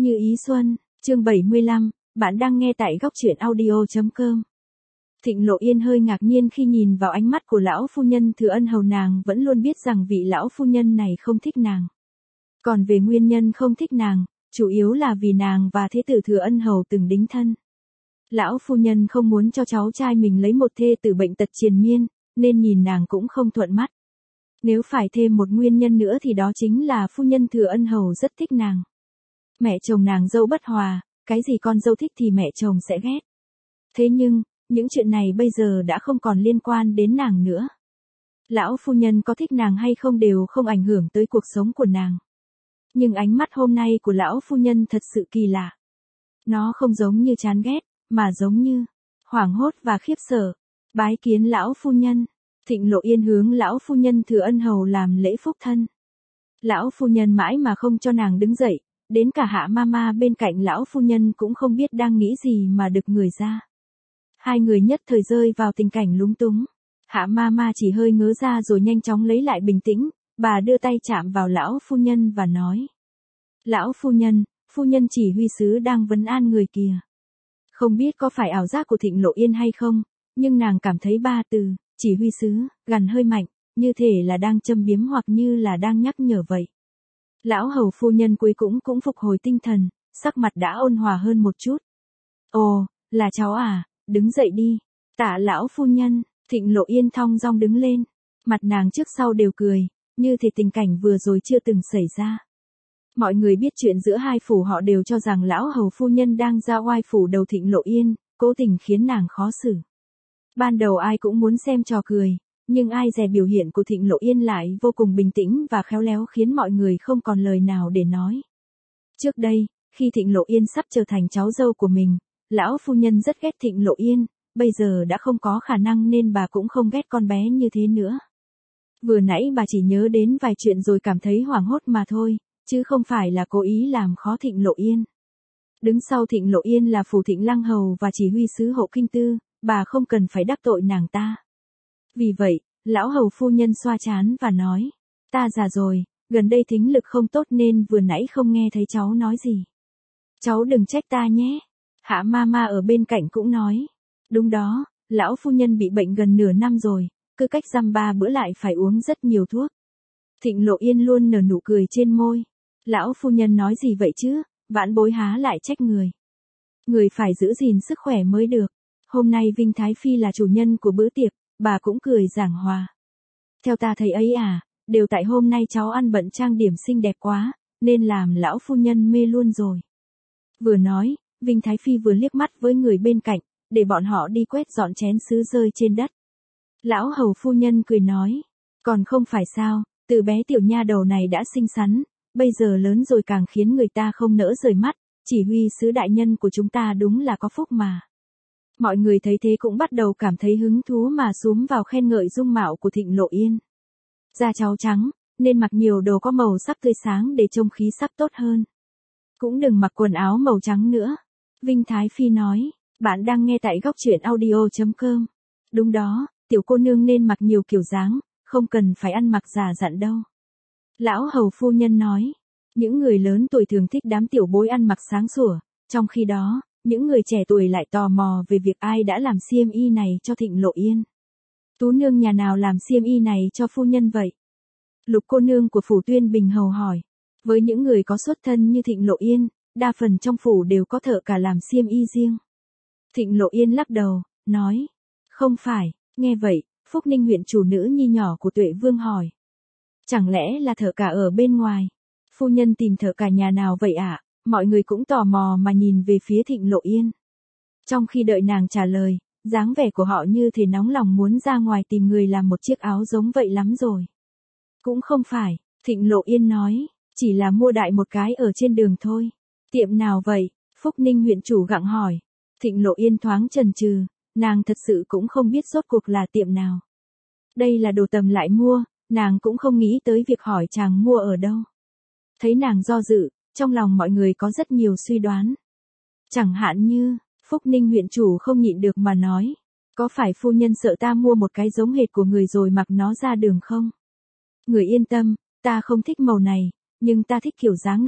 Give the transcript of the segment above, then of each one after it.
Như ý xuân, chương 75, bạn đang nghe tại góc truyện audio.com. Thịnh Lộ Yên hơi ngạc nhiên khi nhìn vào ánh mắt của lão phu nhân Thừa Ân Hầu, nàng vẫn luôn biết rằng vị lão phu nhân này không thích nàng. Còn về nguyên nhân không thích nàng, chủ yếu là vì nàng và thế tử Thừa Ân Hầu từng đính thân. Lão phu nhân không muốn cho cháu trai mình lấy một thê tử bệnh tật triền miên, nên nhìn nàng cũng không thuận mắt. Nếu phải thêm một nguyên nhân nữa thì đó chính là phu nhân Thừa Ân Hầu rất thích nàng. Mẹ chồng nàng dâu bất hòa, cái gì con dâu thích thì mẹ chồng sẽ ghét. Thế nhưng, những chuyện này bây giờ đã không còn liên quan đến nàng nữa. Lão phu nhân có thích nàng hay không đều không ảnh hưởng tới cuộc sống của nàng. Nhưng ánh mắt hôm nay của lão phu nhân thật sự kỳ lạ. Nó không giống như chán ghét, mà giống như hoảng hốt và khiếp sợ. Bái kiến lão phu nhân. Thịnh Lộ Yên hướng lão phu nhân Thừa Ân Hầu làm lễ phúc thân. Lão phu nhân mãi mà không cho nàng đứng dậy, đến cả Hạ Mama bên cạnh lão phu nhân cũng không biết đang nghĩ gì mà đực người ra. Hai người nhất thời rơi vào tình cảnh lúng túng. Hạ Mama chỉ hơi ngớ ra rồi nhanh chóng lấy lại bình tĩnh, bà đưa tay chạm vào lão phu nhân và nói: Lão phu nhân chỉ huy sứ đang vấn an người kìa. Không biết có phải ảo giác của Thịnh Lộ Yên hay không, nhưng nàng cảm thấy ba từ chỉ huy sứ gần hơi mạnh, như thể là đang châm biếm hoặc như là đang nhắc nhở vậy. Lão hầu phu nhân cuối cũng phục hồi tinh thần, sắc mặt đã ôn hòa hơn một chút. Ồ, là cháu à, đứng dậy đi. Tạ lão phu nhân. Thịnh Lộ Yên thong dong đứng lên, mặt nàng trước sau đều cười, như thể tình cảnh vừa rồi chưa từng xảy ra. Mọi người biết chuyện giữa hai phủ họ đều cho rằng lão hầu phu nhân đang ra oai phủ đầu Thịnh Lộ Yên, cố tình khiến nàng khó xử. Ban đầu ai cũng muốn xem trò cười, nhưng ai dè biểu hiện của Thịnh Lộ Yên lại vô cùng bình tĩnh và khéo léo khiến mọi người không còn lời nào để nói. Trước đây, khi Thịnh Lộ Yên sắp trở thành cháu dâu của mình, lão phu nhân rất ghét Thịnh Lộ Yên, bây giờ đã không có khả năng nên bà cũng không ghét con bé như thế nữa. Vừa nãy bà chỉ nhớ đến vài chuyện rồi cảm thấy hoảng hốt mà thôi, chứ không phải là cố ý làm khó Thịnh Lộ Yên. Đứng sau Thịnh Lộ Yên là Phủ Thịnh Lăng Hầu và chỉ huy sứ hộ kinh tư, bà không cần phải đắc tội nàng ta. Vì vậy, lão hầu phu nhân xoa trán và nói: Ta già rồi, gần đây thính lực không tốt nên vừa nãy không nghe thấy cháu nói gì. Cháu đừng trách ta nhé. Hạ Mama ở bên cạnh cũng nói: Đúng đó, lão phu nhân bị bệnh gần nửa năm rồi, cứ cách dăm ba bữa lại phải uống rất nhiều thuốc. Thịnh Lộ Yên luôn nở nụ cười trên môi. Lão phu nhân nói gì vậy chứ, vãn bối há lại trách người. Người phải giữ gìn sức khỏe mới được. Hôm nay Vinh Thái Phi là chủ nhân của bữa tiệc, bà cũng cười giảng hòa. Theo ta thấy ấy à, đều tại hôm nay cháu ăn bận trang điểm xinh đẹp quá, nên làm lão phu nhân mê luôn rồi. Vừa nói, Vinh Thái Phi vừa liếc mắt với người bên cạnh, để bọn họ đi quét dọn chén sứ rơi trên đất. Lão hầu phu nhân cười nói: Còn không phải sao, từ bé tiểu nha đầu này đã xinh xắn, bây giờ lớn rồi càng khiến người ta không nỡ rời mắt, chỉ huy sứ đại nhân của chúng ta đúng là có phúc mà. Mọi người thấy thế cũng bắt đầu cảm thấy hứng thú mà xúm vào khen ngợi dung mạo của Thịnh Lộ Yên. Da cháu trắng, nên mặc nhiều đồ có màu sắc tươi sáng để trông khí sắc tốt hơn. Cũng đừng mặc quần áo màu trắng nữa. Vinh Thái Phi nói: Bạn đang nghe tại góc truyện audio.com. Đúng đó, tiểu cô nương nên mặc nhiều kiểu dáng, không cần phải ăn mặc giả dặn đâu. Lão hầu phu nhân nói: Những người lớn tuổi thường thích đám tiểu bối ăn mặc sáng sủa, trong khi đó, những người trẻ tuổi lại tò mò về việc ai đã làm xiêm y này cho Thịnh Lộ Yên. Tú nương nhà nào làm xiêm y này cho phu nhân vậy? Lục cô nương của phủ Tuyên Bình hầu hỏi. Với những người có xuất thân như Thịnh Lộ Yên, đa phần trong phủ đều có thợ cả làm xiêm y riêng. Thịnh Lộ Yên lắc đầu, nói: Không phải. Nghe vậy, Phúc Ninh huyện chủ nữ nhi nhỏ của Tuệ Vương hỏi: Chẳng lẽ là thợ cả ở bên ngoài? Phu nhân tìm thợ cả nhà nào vậy ạ? Mọi người cũng tò mò mà nhìn về phía Thịnh Lộ Yên. Trong khi đợi nàng trả lời, dáng vẻ của họ như thể nóng lòng muốn ra ngoài tìm người làm một chiếc áo giống vậy lắm rồi. Cũng không phải, Thịnh Lộ Yên nói, chỉ là mua đại một cái ở trên đường thôi. Tiệm nào vậy? Phúc Ninh huyện chủ gặng hỏi. Thịnh Lộ Yên thoáng chần chừ, nàng thật sự cũng không biết rốt cuộc là tiệm nào. Đây là đồ tầm lại mua, nàng cũng không nghĩ tới việc hỏi chàng mua ở đâu. Thấy nàng do dự, trong lòng mọi người có rất nhiều suy đoán. Chẳng hạn như, Phúc Ninh huyện chủ không nhịn được mà nói: Có phải phu nhân sợ ta mua một cái giống hệt của người rồi mặc nó ra đường không? Người yên tâm, ta không thích màu này, nhưng ta thích kiểu dáng này,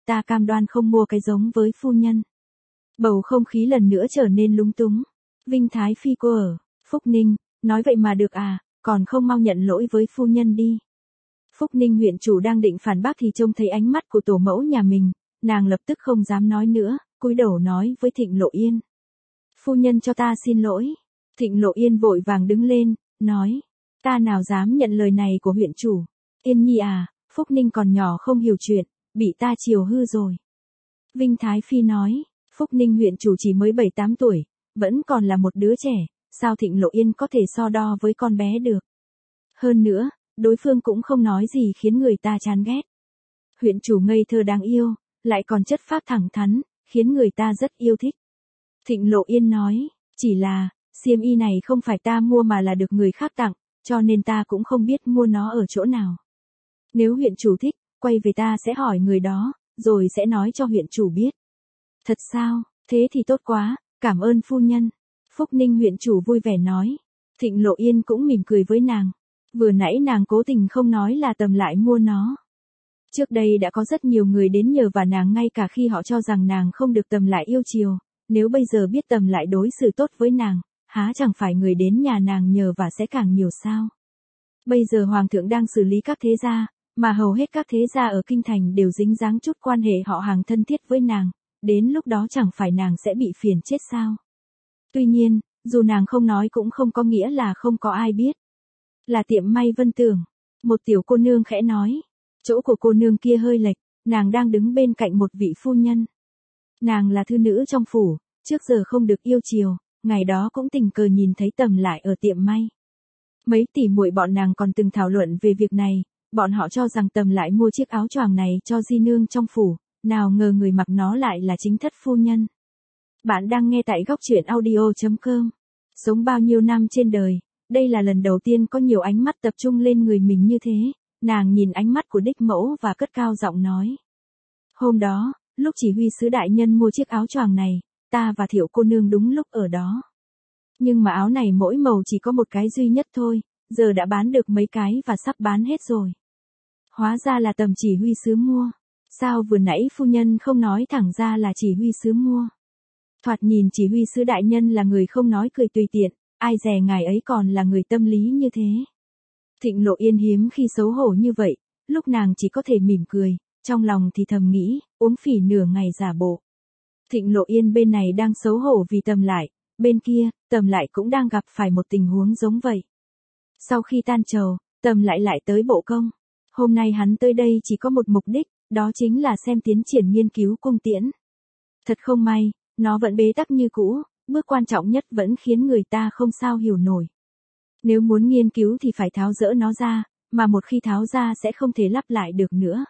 ta cam đoan không mua cái giống với phu nhân. Bầu không khí lần nữa trở nên lúng túng. Vinh Thái Phi cô ở Phúc Ninh, nói vậy mà được à, còn không mau nhận lỗi với phu nhân đi. Phúc Ninh huyện chủ đang định phản bác thì trông thấy ánh mắt của tổ mẫu nhà mình, nàng lập tức không dám nói nữa, cúi đầu nói với Thịnh Lộ Yên. Phu nhân cho ta xin lỗi. Thịnh Lộ Yên vội vàng đứng lên, nói, ta nào dám nhận lời này của huyện chủ. Yên nhi à, Phúc Ninh còn nhỏ không hiểu chuyện, bị ta chiều hư rồi. Vinh Thái Phi nói, Phúc Ninh huyện chủ chỉ mới 7-8 tuổi, vẫn còn là một đứa trẻ, sao Thịnh Lộ Yên có thể so đo với con bé được. Hơn nữa, đối phương cũng không nói gì khiến người ta chán ghét. Huyện chủ ngây thơ đáng yêu, lại còn chất phác thẳng thắn, khiến người ta rất yêu thích. Thịnh Lộ Yên nói, chỉ là, xiêm y này không phải ta mua mà là được người khác tặng, cho nên ta cũng không biết mua nó ở chỗ nào. Nếu huyện chủ thích, quay về ta sẽ hỏi người đó, rồi sẽ nói cho huyện chủ biết. Thật sao, thế thì tốt quá, cảm ơn phu nhân. Phúc Ninh huyện chủ vui vẻ nói. Thịnh Lộ Yên cũng mỉm cười với nàng. Vừa nãy nàng cố tình không nói là Tầm Lại mua nó. Trước đây đã có rất nhiều người đến nhờ và nàng ngay cả khi họ cho rằng nàng không được Tầm Lại yêu chiều. Nếu bây giờ biết Tầm Lại đối xử tốt với nàng, há chẳng phải người đến nhà nàng nhờ và sẽ càng nhiều sao. Bây giờ Hoàng thượng đang xử lý các thế gia, mà hầu hết các thế gia ở Kinh Thành đều dính dáng chút quan hệ họ hàng thân thiết với nàng. Đến lúc đó chẳng phải nàng sẽ bị phiền chết sao. Tuy nhiên, dù nàng không nói cũng không có nghĩa là không có ai biết. Là tiệm may Vân Tường. Một tiểu cô nương khẽ nói. Chỗ của cô nương kia hơi lệch, nàng đang đứng bên cạnh một vị phu nhân. Nàng là thư nữ trong phủ, trước giờ không được yêu chiều, ngày đó cũng tình cờ nhìn thấy Tầm Lại ở tiệm may. Mấy tỷ muội bọn nàng còn từng thảo luận về việc này, bọn họ cho rằng Tầm Lại mua chiếc áo choàng này cho di nương trong phủ, nào ngờ người mặc nó lại là chính thất phu nhân. Bạn đang nghe tại góc truyện audio.com. Sống bao nhiêu năm trên đời, đây là lần đầu tiên có nhiều ánh mắt tập trung lên người mình như thế, nàng nhìn ánh mắt của đích mẫu và cất cao giọng nói. Hôm đó, lúc chỉ huy sứ đại nhân mua chiếc áo choàng này, ta và Thiệu cô nương đúng lúc ở đó. Nhưng mà áo này mỗi màu chỉ có một cái duy nhất thôi, giờ đã bán được mấy cái và sắp bán hết rồi. Hóa ra là Tầm chỉ huy sứ mua. Sao vừa nãy phu nhân không nói thẳng ra là chỉ huy sứ mua? Thoạt nhìn chỉ huy sứ đại nhân là người không nói cười tùy tiện, ai dè ngài ấy còn là người tâm lý như thế. Thịnh Lộ Yên hiếm khi xấu hổ như vậy, lúc nàng chỉ có thể mỉm cười, trong lòng thì thầm nghĩ, uống phỉ nửa ngày giả bộ. Thịnh Lộ Yên bên này đang xấu hổ vì Tầm Lại, bên kia, Tầm Lại cũng đang gặp phải một tình huống giống vậy. Sau khi tan trầu, Tầm Lại lại tới bộ công. Hôm nay hắn tới đây chỉ có một mục đích, đó chính là xem tiến triển nghiên cứu cung tiễn. Thật không may, nó vẫn bế tắc như cũ, bước quan trọng nhất vẫn khiến người ta không sao hiểu nổi. Nếu muốn nghiên cứu thì phải tháo dỡ nó ra, mà một khi tháo ra sẽ không thể lắp lại được nữa.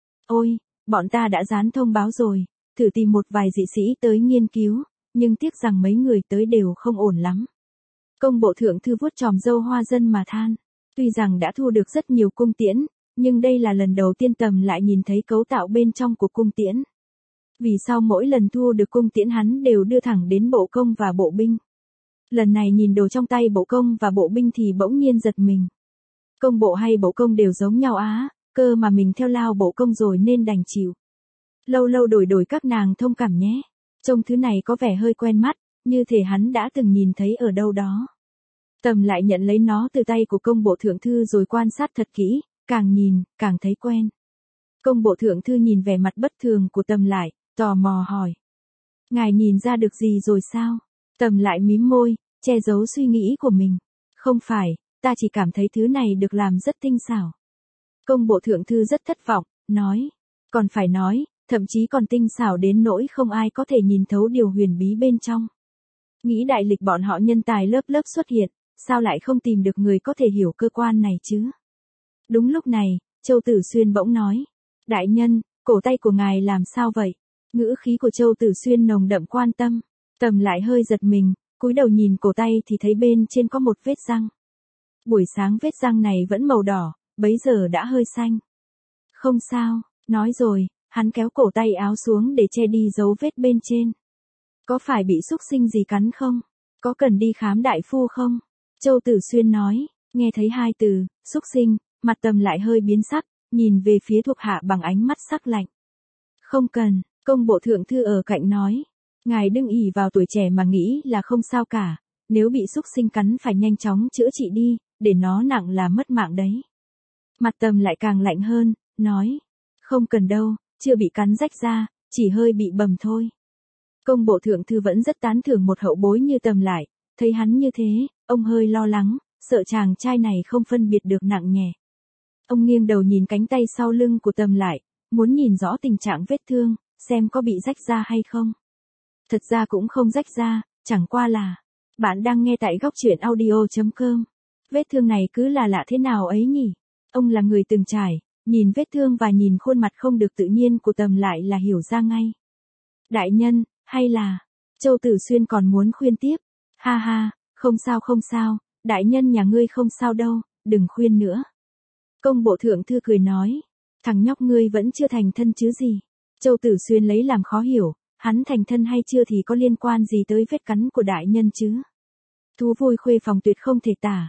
Ôi, bọn ta đã dán thông báo rồi, thử tìm một vài dị sĩ tới nghiên cứu, nhưng tiếc rằng mấy người tới đều không ổn lắm. Công bộ thượng thư vuốt chòm râu hoa dân mà than, tuy rằng đã thu được rất nhiều cung tiễn, nhưng đây là lần đầu tiên Tầm Lại nhìn thấy cấu tạo bên trong của cung tiễn. Vì sao mỗi lần thu được cung tiễn hắn đều đưa thẳng đến bộ công và bộ binh. Lần này nhìn đồ trong tay bộ công và bộ binh thì bỗng nhiên giật mình. Công bộ hay bộ công đều giống nhau á, cơ mà mình theo lao bộ công rồi nên đành chịu. Lâu lâu đổi các nàng thông cảm nhé. Trông thứ này có vẻ hơi quen mắt, như thể hắn đã từng nhìn thấy ở đâu đó. Tầm Lại nhận lấy nó từ tay của công bộ thượng thư rồi quan sát thật kỹ, càng nhìn, càng thấy quen. Công bộ thượng thư nhìn vẻ mặt bất thường của Tầm Lại, tò mò hỏi. Ngài nhìn ra được gì rồi sao? Tầm Lại mím môi, che giấu suy nghĩ của mình. Không phải, ta chỉ cảm thấy thứ này được làm rất tinh xảo. Công bộ thượng thư rất thất vọng, nói. Còn phải nói, thậm chí còn tinh xảo đến nỗi không ai có thể nhìn thấu điều huyền bí bên trong. Nghĩ đại lịch bọn họ nhân tài lớp lớp xuất hiện, sao lại không tìm được người có thể hiểu cơ quan này chứ? Đúng lúc này, Châu Tử Xuyên bỗng nói. Đại nhân, cổ tay của ngài làm sao vậy? Ngữ khí của Châu Tử Xuyên nồng đậm quan tâm. Tầm Lại hơi giật mình, cúi đầu nhìn cổ tay thì thấy bên trên có một vết răng. Buổi sáng vết răng này vẫn màu đỏ, bấy giờ đã hơi xanh. Không sao, nói rồi, hắn kéo cổ tay áo xuống để che đi dấu vết bên trên. Có phải bị xúc sinh gì cắn không? Có cần đi khám đại phu không? Châu Tử Xuyên nói, nghe thấy hai từ, xúc sinh, mặt Tầm Lại hơi biến sắc, nhìn về phía thuộc hạ bằng ánh mắt sắc lạnh. Không cần, công bộ thượng thư ở cạnh nói. Ngài đừng ỷ vào tuổi trẻ mà nghĩ là không sao cả, nếu bị xúc sinh cắn phải nhanh chóng chữa trị đi, để nó nặng là mất mạng đấy. Mặt Tầm lại càng lạnh hơn, nói. Không cần đâu, chưa bị cắn rách ra, chỉ hơi bị bầm thôi. Công bộ thượng thư vẫn rất tán thưởng một hậu bối như Tầm lại, thấy hắn như thế, ông hơi lo lắng, sợ chàng trai này không phân biệt được nặng nhẹ. Ông nghiêng đầu nhìn cánh tay sau lưng của Tầm lại, muốn nhìn rõ tình trạng vết thương, xem có bị rách ra hay không. Thật ra cũng không rách ra, chẳng qua là, bạn đang nghe tại góc truyện audio.com. Vết thương này cứ là lạ thế nào ấy nhỉ? Ông là người từng trải, nhìn vết thương và nhìn khuôn mặt không được tự nhiên của Tầm lại là hiểu ra ngay. Đại nhân, hay là, Châu Tử Xuyên còn muốn khuyên tiếp. Ha ha, không sao, đại nhân nhà ngươi không sao đâu, đừng khuyên nữa. Công bộ thượng thư cười nói, thằng nhóc ngươi vẫn chưa thành thân chứ gì. Châu Tử Xuyên lấy làm khó hiểu, hắn thành thân hay chưa thì có liên quan gì tới vết cắn của đại nhân chứ. Thú vui khuê phòng tuyệt không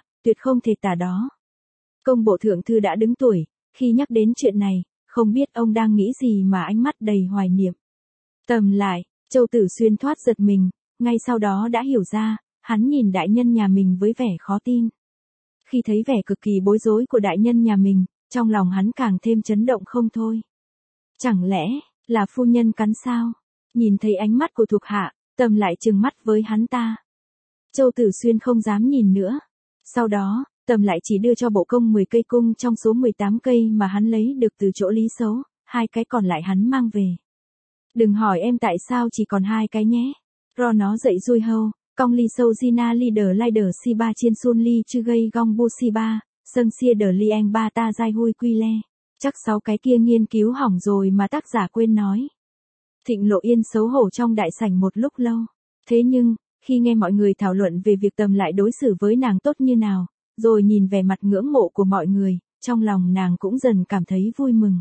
thể tả đó. Công bộ thượng thư đã đứng tuổi, khi nhắc đến chuyện này, không biết ông đang nghĩ gì mà ánh mắt đầy hoài niệm. Tầm lại, Châu Tử Xuyên thoát giật mình, ngay sau đó đã hiểu ra, hắn nhìn đại nhân nhà mình với vẻ khó tin. Khi thấy vẻ cực kỳ bối rối của đại nhân nhà mình, trong lòng hắn càng thêm chấn động không thôi. Chẳng lẽ, là phu nhân cắn sao? Nhìn thấy ánh mắt của thuộc hạ, Tầm lại trừng mắt với hắn ta. Châu Tử Xuyên không dám nhìn nữa. Sau đó, Tầm lại chỉ đưa cho bộ công 10 cây cung trong số 18 cây mà hắn lấy được từ chỗ Lý Xấu, 2 cái còn lại hắn mang về. Đừng hỏi em tại sao chỉ còn 2 cái nhé. Ro nó dậy rui hâu, cong ly sâu Gina leader si ba chiên sun ly chư gây gong bu si ba, sân xia đờ li anh ba ta dai hui quy le. Chắc 6 cái kia nghiên cứu hỏng rồi mà tác giả quên nói. Thịnh Lộ Yên xấu hổ trong đại sảnh một lúc lâu. Thế nhưng, khi nghe mọi người thảo luận về việc Tầm lại đối xử với nàng tốt như nào, rồi nhìn vẻ mặt ngưỡng mộ của mọi người, trong lòng nàng cũng dần cảm thấy vui mừng.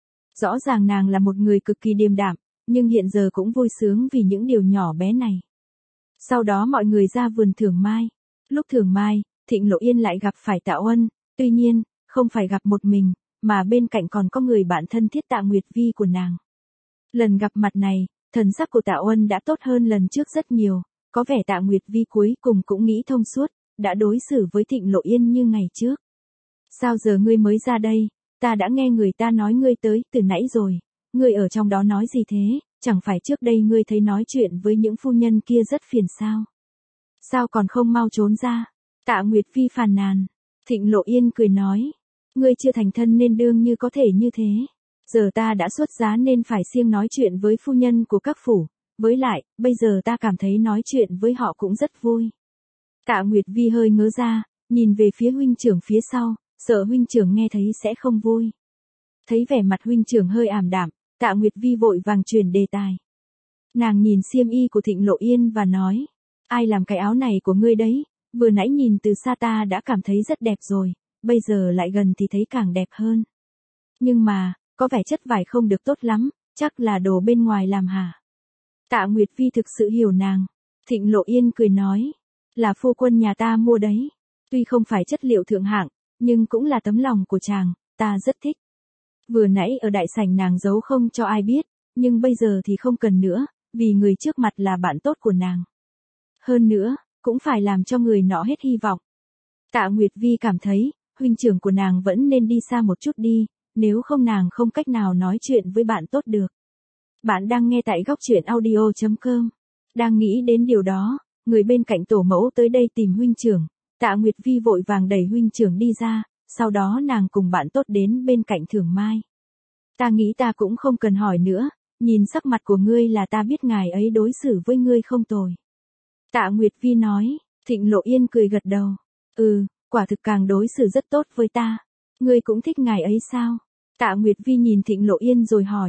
Rõ ràng nàng là một người cực kỳ điềm đạm, nhưng hiện giờ cũng vui sướng vì những điều nhỏ bé này. Sau đó mọi người ra vườn thưởng mai. Lúc thưởng mai, Thịnh Lộ Yên lại gặp phải Tạ Uân, tuy nhiên, không phải gặp một mình, mà bên cạnh còn có người bạn thân thiết Tạ Nguyệt Vi của nàng. Lần gặp mặt này, thần sắc của Tạ Uân đã tốt hơn lần trước rất nhiều, có vẻ Tạ Nguyệt Vi cuối cùng cũng nghĩ thông suốt, đã đối xử với Thịnh Lộ Yên như ngày trước. Sao giờ ngươi mới ra đây, ta đã nghe người ta nói ngươi tới từ nãy rồi, ngươi ở trong đó nói gì thế, chẳng phải trước đây ngươi thấy nói chuyện với những phu nhân kia rất phiền sao? Sao còn không mau trốn ra? Tạ Nguyệt Vi phàn nàn. Thịnh Lộ Yên cười nói, ngươi chưa thành thân nên đương như có thể như thế. Giờ ta đã xuất giá nên phải siêng nói chuyện với phu nhân của các phủ, với lại, bây giờ ta cảm thấy nói chuyện với họ cũng rất vui. Tạ Nguyệt Vi hơi ngớ ra, nhìn về phía huynh trưởng phía sau, sợ huynh trưởng nghe thấy sẽ không vui. Thấy vẻ mặt huynh trưởng hơi ảm đạm, Tạ Nguyệt Vi vội vàng chuyển đề tài. Nàng nhìn xiêm y của Thịnh Lộ Yên và nói, ai làm cái áo này của ngươi đấy, vừa nãy nhìn từ xa ta đã cảm thấy rất đẹp rồi, bây giờ lại gần thì thấy càng đẹp hơn. Nhưng mà, có vẻ chất vải không được tốt lắm, chắc là đồ bên ngoài làm hả? Tạ Nguyệt Vi thực sự hiểu nàng. Thịnh Lộ Yên cười nói, là phu quân nhà ta mua đấy. Tuy không phải chất liệu thượng hạng, nhưng cũng là tấm lòng của chàng, ta rất thích. Vừa nãy ở đại sảnh nàng giấu không cho ai biết, nhưng bây giờ thì không cần nữa, vì người trước mặt là bạn tốt của nàng. Hơn nữa, cũng phải làm cho người nọ hết hy vọng. Tạ Nguyệt Vi cảm thấy, huynh trưởng của nàng vẫn nên đi xa một chút đi, nếu không nàng không cách nào nói chuyện với bạn tốt được. Bạn đang nghe tại góc truyện audio.com. Đang nghĩ đến điều đó, người bên cạnh tổ mẫu tới đây tìm huynh trưởng. Tạ Nguyệt Vi vội vàng đẩy huynh trưởng đi ra, sau đó nàng cùng bạn tốt đến bên cạnh Thưởng Mai. Ta nghĩ ta cũng không cần hỏi nữa, nhìn sắc mặt của ngươi là ta biết ngài ấy đối xử với ngươi không tồi. Tạ Nguyệt Vi nói. Thịnh Lộ Yên cười gật đầu. Quả thực càng đối xử rất tốt với ta. Ngươi cũng thích ngài ấy sao? Tạ Nguyệt Vi nhìn Thịnh Lộ Yên rồi hỏi.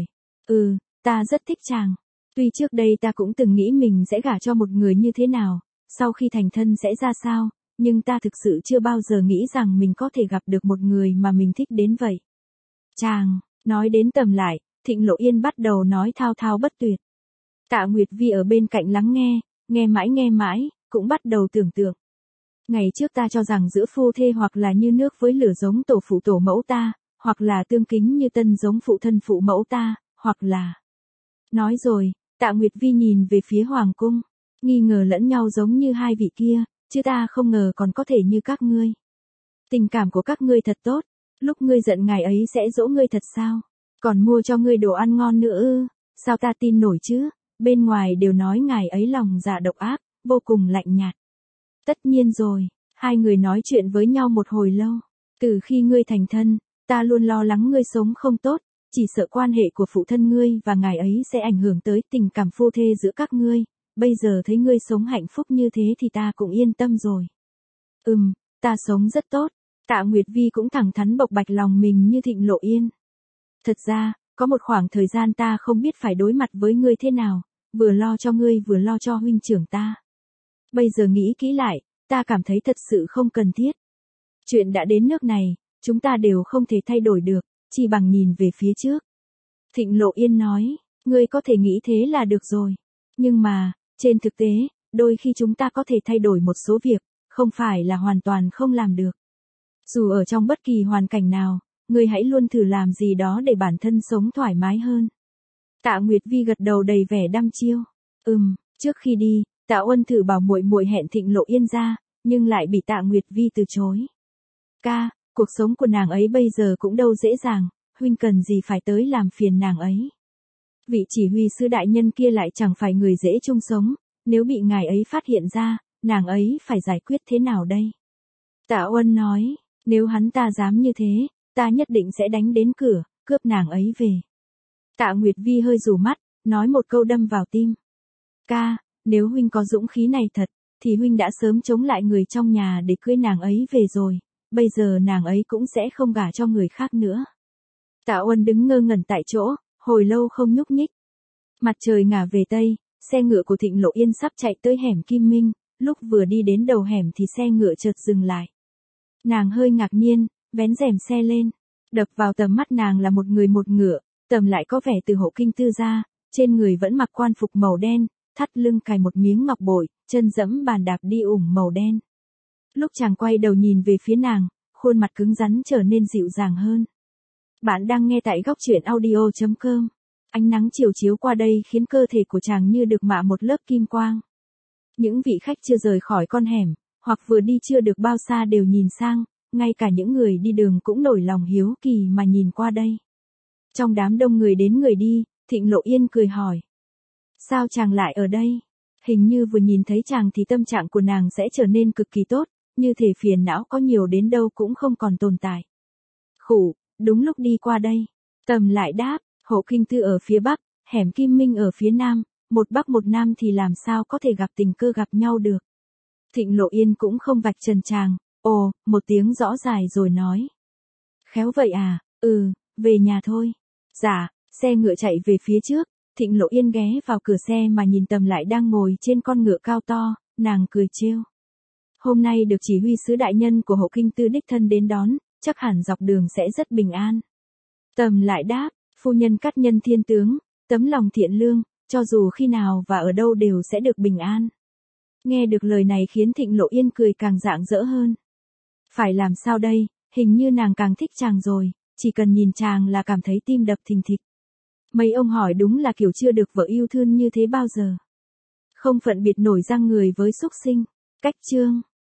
Ta rất thích chàng. Tuy trước đây ta cũng từng nghĩ mình sẽ gả cho một người như thế nào, sau khi thành thân sẽ ra sao, nhưng ta thực sự chưa bao giờ nghĩ rằng mình có thể gặp được một người mà mình thích đến vậy. Chàng, nói đến Tầm lại, Thịnh Lộ Yên bắt đầu nói thao thao bất tuyệt. Tạ Nguyệt Vi ở bên cạnh lắng nghe mãi, cũng bắt đầu tưởng tượng. Ngày trước ta cho rằng giữa phu thê hoặc là như nước với lửa giống tổ phụ tổ mẫu ta, hoặc là tương kính như tân giống phụ thân phụ mẫu ta, hoặc là Nói rồi, Tạ Nguyệt Vi nhìn về phía Hoàng cung, nghi ngờ lẫn nhau giống như hai vị kia, chứ ta không ngờ còn có thể như các ngươi. Tình cảm của các ngươi thật tốt, lúc ngươi giận ngài ấy sẽ dỗ ngươi thật sao? Còn mua cho ngươi đồ ăn ngon nữa ư? Sao ta tin nổi chứ? Bên ngoài đều nói ngài ấy lòng dạ độc ác, vô cùng lạnh nhạt. Tất nhiên rồi, hai người nói chuyện với nhau một hồi lâu. Từ khi ngươi thành thân, ta luôn lo lắng ngươi sống không tốt, chỉ sợ quan hệ của phụ thân ngươi và ngài ấy sẽ ảnh hưởng tới tình cảm phu thê giữa các ngươi. Bây giờ thấy ngươi sống hạnh phúc như thế thì ta cũng yên tâm rồi. Ta sống rất tốt. Tạ Nguyệt Vi cũng thẳng thắn bộc bạch lòng mình như Thịnh Lộ Yên. Thật ra, có một khoảng thời gian ta không biết phải đối mặt với ngươi thế nào, vừa lo cho ngươi vừa lo cho huynh trưởng ta. Bây giờ nghĩ kỹ lại, ta cảm thấy thật sự không cần thiết. Chuyện đã đến nước này, chúng ta đều không thể thay đổi được, chỉ bằng nhìn về phía trước. Thịnh Lộ Yên nói, ngươi có thể nghĩ thế là được rồi. Nhưng mà, trên thực tế, đôi khi chúng ta có thể thay đổi một số việc, không phải là hoàn toàn không làm được. Dù ở trong bất kỳ hoàn cảnh nào, ngươi hãy luôn thử làm gì đó để bản thân sống thoải mái hơn. Tạ Nguyệt Vi gật đầu đầy vẻ đăm chiêu. Trước khi đi, Tạ Uân thử bảo muội muội hẹn Thịnh Lộ Yên ra, nhưng lại bị Tạ Nguyệt Vi từ chối. Ca, cuộc sống của nàng ấy bây giờ cũng đâu dễ dàng, huynh cần gì phải tới làm phiền nàng ấy. Vị chỉ huy sứ đại nhân kia lại chẳng phải người dễ chung sống, nếu bị ngài ấy phát hiện ra, nàng ấy phải giải quyết thế nào đây? Tạ Uân nói, nếu hắn ta dám như thế, ta nhất định sẽ đánh đến cửa, cướp nàng ấy về. Tạ Nguyệt Vi hơi rủ mắt, nói một câu đâm vào tim. Ca, nếu huynh có dũng khí này thật, thì huynh đã sớm chống lại người trong nhà để cưới nàng ấy về rồi, bây giờ nàng ấy cũng sẽ không gả cho người khác nữa. Tạ Uân đứng ngơ ngẩn tại chỗ, hồi lâu không nhúc nhích. Mặt trời ngả về tây, xe ngựa của Thịnh Lộ Yên sắp chạy tới hẻm Kim Minh, lúc vừa đi đến đầu hẻm thì xe ngựa chợt dừng lại. Nàng hơi ngạc nhiên, vén rèm xe lên, đập vào tầm mắt nàng là một người một ngựa, tầm lại có vẻ từ Hộ Kinh Tư gia, trên người vẫn mặc quan phục màu đen, thắt lưng cài một miếng ngọc bội, chân dẫm bàn đạp đi ủng màu đen. Lúc chàng quay đầu nhìn về phía nàng, khuôn mặt cứng rắn trở nên dịu dàng hơn. Bạn đang nghe tại góc truyện audio.com. Ánh nắng chiều chiếu qua đây khiến cơ thể của chàng như được mạ một lớp kim quang. Những vị khách chưa rời khỏi con hẻm, hoặc vừa đi chưa được bao xa đều nhìn sang, ngay cả những người đi đường cũng nổi lòng hiếu kỳ mà nhìn qua đây. Trong đám đông người đến người đi, Thịnh Lộ Yên cười hỏi. Sao chàng lại ở đây? Hình như vừa nhìn thấy chàng thì tâm trạng của nàng sẽ trở nên cực kỳ tốt, như thể phiền não có nhiều đến đâu cũng không còn tồn tại. Khủ, đúng lúc đi qua đây. Tầm lại đáp, Hộ Kinh Tư ở phía bắc, hẻm Kim Minh ở phía nam, một bắc một nam thì làm sao có thể gặp tình cờ gặp nhau được. Thịnh Lộ Yên cũng không vạch trần chàng, một tiếng rõ dài rồi nói. Khéo vậy à, về nhà thôi. Dạ, xe ngựa chạy về phía trước, Thịnh Lộ Yên ghé vào cửa xe mà nhìn Tầm lại đang ngồi trên con ngựa cao to, nàng cười trêu. Hôm nay được chỉ huy sứ đại nhân của Hộ Kinh Tư đích thân đến đón, chắc hẳn dọc đường sẽ rất bình an. Tầm lại đáp, phu nhân cát nhân thiên tướng, tấm lòng thiện lương, cho dù khi nào và ở đâu đều sẽ được bình an. Nghe được lời này khiến Thịnh Lộ Yên cười càng rạng rỡ hơn. Phải làm sao đây, hình như nàng càng thích chàng rồi, chỉ cần nhìn chàng là cảm thấy tim đập thình thịch. Mấy ông hỏi đúng là kiểu chưa được vợ yêu thương như thế bao giờ. Không phận biệt nổi răng người với xúc sinh. Cách chương